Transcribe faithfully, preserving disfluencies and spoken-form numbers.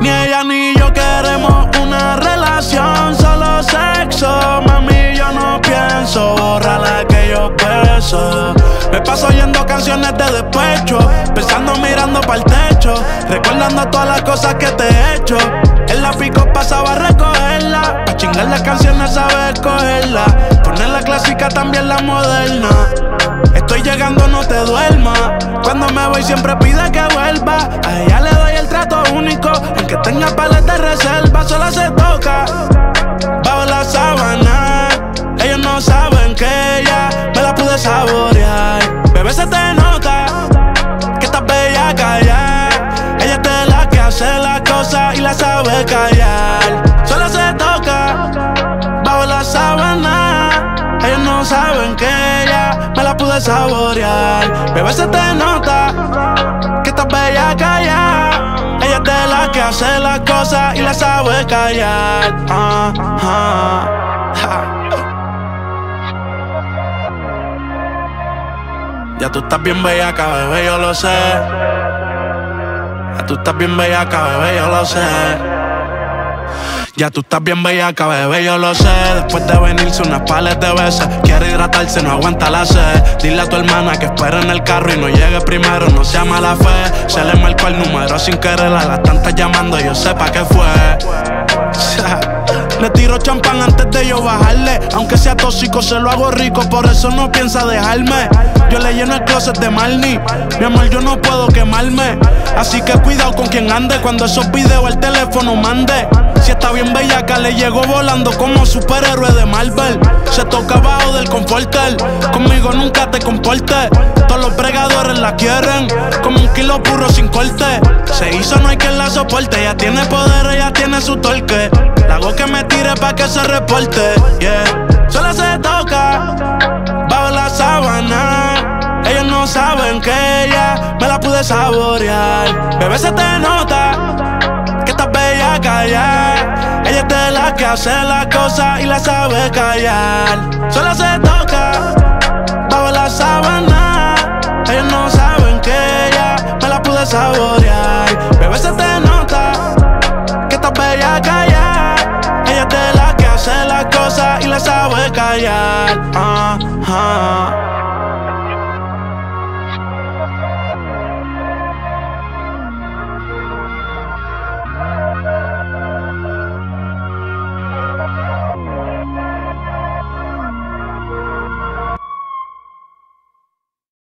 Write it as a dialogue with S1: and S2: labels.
S1: Ni ella ni yo queremos una relación, solo sexo. Mami, yo no pienso borrar aquellos besos. Me paso oyendo canciones de despecho, pensando mirando pa'l techo, recordando todas las cosas que te he hecho. En la pico pasaba a recogerla, pa' chingar las canciones sabe escogerla, poner la clásica también la moderna. Estoy llegando, no te duermas, cuando me voy siempre pide que vuelva. A ella le doy el trato único, aunque tenga palet de reserva, sola se toca bajo la sábana. Ellos no saben que ella me la pude saborear. Bebé, se te nota que estás bellaca ya. Ella es de la que hace las cosas y la sabe callar. Solo se toca bajo la sábana. Ellos no saben que ella me la pude saborear. Bebé, se te nota que estás bellaca ya. Ella es de la que hace las cosas y la sabe callar. Ah, ah, ah. Ya tú estás bien bellaca, bebé, yo lo sé. Ya tú estás bien bellaca, bebé, yo lo sé. Ya tú estás bien bellaca, bebé, yo lo sé. Después de venirse unas pales de veces, quiere hidratarse, no aguanta la sed. Dile a tu hermana que espera en el carro y no llegue primero, no sea mala fe. Se le marcó el número sin querer, a las tantas llamando, yo sé pa' qué fue. Le tiro champán antes de yo bajarle, aunque sea tóxico se lo hago rico, por eso no piensa dejarme. Yo le lleno el closet de Marni, mi amor, yo no puedo quemarme, así que cuidado con quien ande cuando esos videos el teléfono mande. Si está bien bellaca le llegó volando como superhéroe de Marvel. Se toca abajo del conforter, conmigo nunca te comportes. Todos los bregadores la quieren, como un kilo puro sin corte. Se hizo, no hay quien la soporte, ella tiene poder, ella tiene su torque. La hago que me tire pa' que se reporte, yeah. Solo se toca bajo la sábana. Ellos no saben que ella me la pude saborear. Bebé, se te nota que estás bellaca ya. Ella es de la que hace las cosas y la sabe callar. Solo se toca bajo la sábana. Ellos no saben que ella me la pude saborear. Bebé, se te nota que estás bellaca ya. Ella es de la que hace las cosas y la sabe callar. Ah, ah.